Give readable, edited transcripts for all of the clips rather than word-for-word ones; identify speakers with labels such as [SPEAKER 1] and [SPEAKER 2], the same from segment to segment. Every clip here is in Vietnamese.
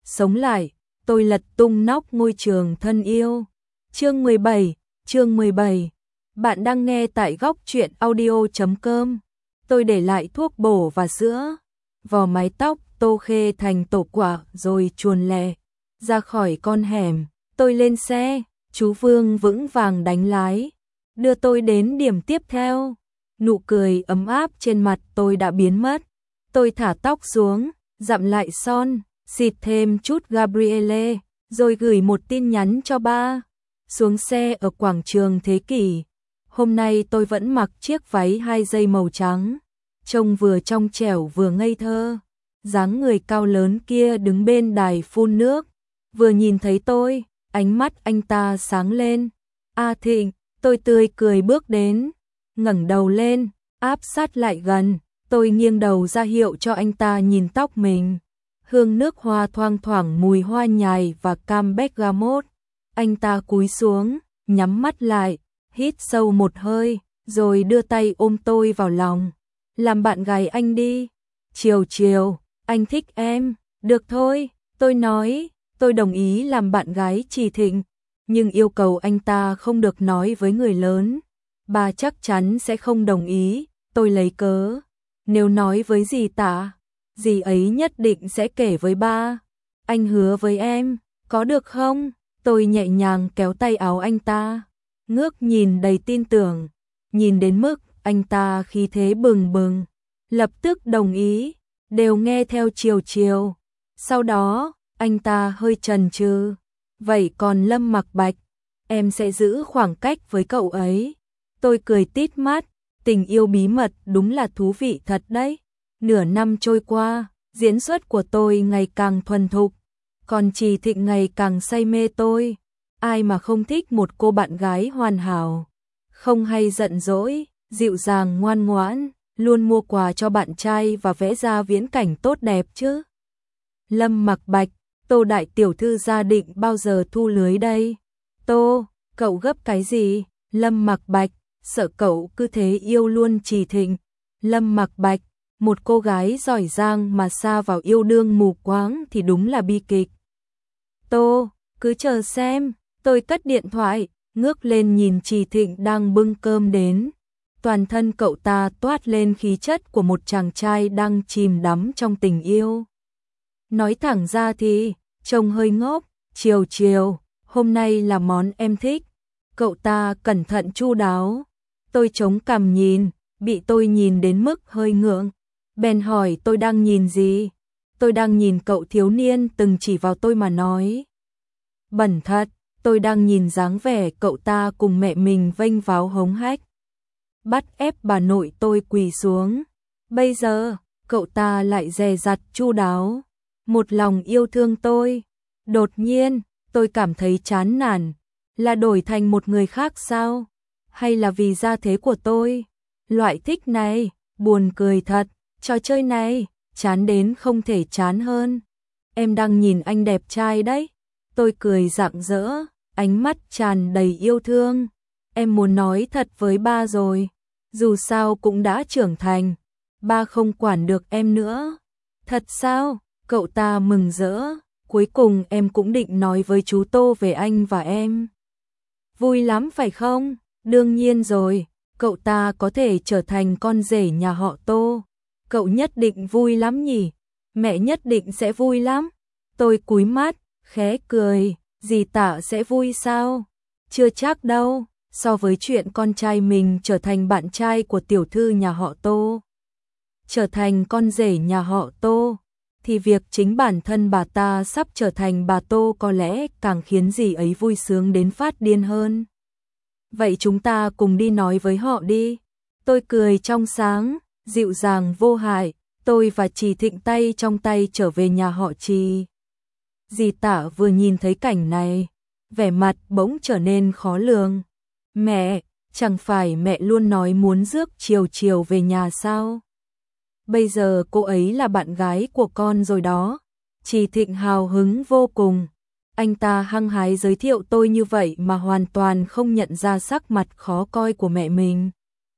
[SPEAKER 1] sống lại, tôi lật tung nóc ngôi trường thân yêu. Chương 17. Bạn đang nghe tại góc truyện audio.com. Tôi để lại thuốc bổ và sữa, vò mái tóc Tô Khê thành tổ quả rồi chuồn lẹ ra khỏi con hẻm. Tôi lên xe, chú Vương vững vàng đánh lái, đưa tôi đến điểm tiếp theo. Nụ cười ấm áp trên mặt tôi đã biến mất. Tôi thả tóc xuống, dặm lại son, xịt thêm chút Gabrielle, rồi gửi một tin nhắn cho ba. Xuống xe ở quảng trường Thế Kỷ. Hôm nay tôi vẫn mặc chiếc váy 2 dây màu trắng, trông vừa trong trẻo vừa ngây thơ. Dáng người cao lớn kia đứng bên đài phun nước, vừa nhìn thấy tôi, ánh mắt anh ta sáng lên. A Thịnh, tôi tươi cười bước đến, ngẩng đầu lên, áp sát lại gần. Tôi nghiêng đầu ra hiệu cho anh ta nhìn tóc mình. Hương nước hoa thoang thoảng mùi hoa nhài và cam bergamot. Anh ta cúi xuống, nhắm mắt lại, hít sâu một hơi, rồi đưa tay ôm tôi vào lòng. Làm bạn gái anh đi. Chiều, anh thích em. Được thôi, tôi nói, tôi đồng ý làm bạn gái Trì Thịnh. Nhưng yêu cầu anh ta không được nói với người lớn. Bà chắc chắn sẽ không đồng ý. Tôi lấy cớ, nếu nói với dì Tạ, dì ấy nhất định sẽ kể với ba. Anh hứa với em, có được không? Tôi nhẹ nhàng kéo tay áo anh ta, ngước nhìn đầy tin tưởng, nhìn đến mức anh ta khí thế bừng bừng, lập tức đồng ý, đều nghe theo chiều. Sau đó, anh ta hơi chần chừ, vậy còn Lâm Mặc Bạch, em sẽ giữ khoảng cách với cậu ấy. Tôi cười tít mắt, tình yêu bí mật đúng là thú vị thật đấy. Nửa năm trôi qua, diễn xuất của tôi ngày càng thuần thục, còn Trì Thịnh ngày càng say mê tôi. Ai mà không thích một cô bạn gái hoàn hảo, không hay giận dỗi, dịu dàng ngoan ngoãn, luôn mua quà cho bạn trai và vẽ ra viễn cảnh tốt đẹp chứ. Lâm Mặc Bạch, Tô đại tiểu thư gia định bao giờ thu lưới đây? Tô, cậu gấp cái gì? Lâm Mặc Bạch, sợ cậu cứ thế yêu luôn Trì Thịnh. Lâm Mặc Bạch, một cô gái giỏi giang mà sa vào yêu đương mù quáng thì đúng là bi kịch. Tô, cứ chờ xem. Tôi cất điện thoại, ngước lên nhìn Trì Thịnh đang bưng cơm đến. Toàn thân cậu ta toát lên khí chất của một chàng trai đang chìm đắm trong tình yêu. Nói thẳng ra thì, trông hơi ngốc. Chiều, hôm nay là món em thích. Cậu ta cẩn thận chu đáo. Tôi chống cằm nhìn, bị tôi nhìn đến mức hơi ngượng. Bèn hỏi tôi đang nhìn gì? Tôi đang nhìn cậu thiếu niên từng chỉ vào tôi mà nói. Bẩn thật, tôi đang nhìn dáng vẻ cậu ta cùng mẹ mình vênh váo hống hách, bắt ép bà nội tôi quỳ xuống. Bây giờ, cậu ta lại dè dặt chu đáo, một lòng yêu thương tôi. Đột nhiên, tôi cảm thấy chán nản. Là đổi thành một người khác sao? Hay là vì gia thế của tôi? Loại thích này, buồn cười thật. Trò chơi này, chán đến không thể chán hơn. Em đang nhìn anh đẹp trai đấy. Tôi cười rạng rỡ, ánh mắt tràn đầy yêu thương. Em muốn nói thật với ba rồi. Dù sao cũng đã trưởng thành. Ba không quản được em nữa. Thật sao? Cậu ta mừng rỡ. Cuối cùng em cũng định nói với chú Tô về anh và em. Vui lắm phải không? Đương nhiên rồi. Cậu ta có thể trở thành con rể nhà họ Tô. Cậu nhất định vui lắm nhỉ? Mẹ nhất định sẽ vui lắm. Tôi cúi mắt, khẽ cười. Dì Tạ sẽ vui sao? Chưa chắc đâu. So với chuyện con trai mình trở thành bạn trai của tiểu thư nhà họ Tô, trở thành con rể nhà họ Tô, thì việc chính bản thân bà ta sắp trở thành bà Tô có lẽ càng khiến dì ấy vui sướng đến phát điên hơn. Vậy chúng ta cùng đi nói với họ đi. Tôi cười trong sáng, dịu dàng vô hại. Tôi và Trì Thịnh tay trong tay trở về nhà họ Trì. Dì Tạ vừa nhìn thấy cảnh này, vẻ mặt bỗng trở nên khó lường. Mẹ, chẳng phải mẹ luôn nói muốn rước Chiều về nhà sao? Bây giờ cô ấy là bạn gái của con rồi đó. Trì Thịnh hào hứng vô cùng. Anh ta hăng hái giới thiệu tôi như vậy mà hoàn toàn không nhận ra sắc mặt khó coi của mẹ mình.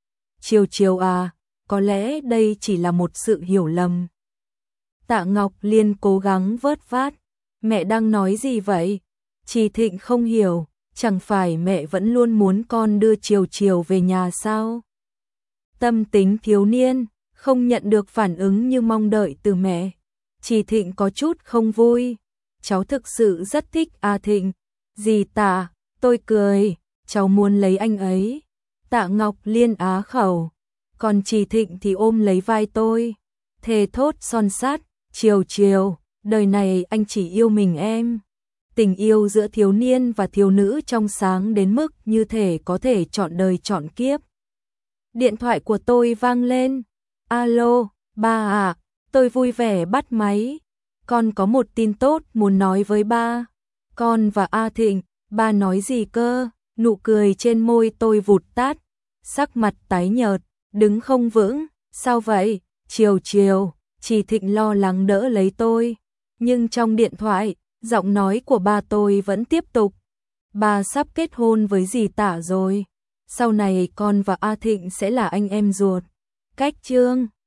[SPEAKER 1] Chiều à, có lẽ đây chỉ là một sự hiểu lầm. Tạ Ngọc Liên cố gắng vớt vát. Mẹ đang nói gì vậy? Trì Thịnh không hiểu, chẳng phải mẹ vẫn luôn muốn con đưa Triều Triều về nhà sao? Tâm tính thiếu niên, không nhận được phản ứng như mong đợi từ mẹ. Trì Thịnh có chút không vui. Cháu thực sự rất thích A Thịnh. Dì Tạ, tôi cười, cháu muốn lấy anh ấy. Tạ Ngọc Liên á khẩu, còn Trì Thịnh thì ôm lấy vai tôi. Thề thốt son sắt, Triều Triều, đời này anh chỉ yêu mình em. Tình yêu giữa thiếu niên và thiếu nữ trong sáng đến mức như thể có thể chọn đời chọn kiếp. Điện thoại của tôi vang lên. Alo, ba à, tôi vui vẻ bắt máy. Con có một tin tốt muốn nói với ba. Con và A Thịnh, ba nói gì cơ? Nụ cười trên môi tôi vụt tắt, sắc mặt tái nhợt, đứng không vững. Sao vậy? Triều Triều, Trì Thịnh lo lắng đỡ lấy tôi. Nhưng trong điện thoại, giọng nói của ba tôi vẫn tiếp tục. Ba sắp kết hôn với dì Tạ rồi. Sau này con và A Thịnh sẽ là anh em ruột. Cách chương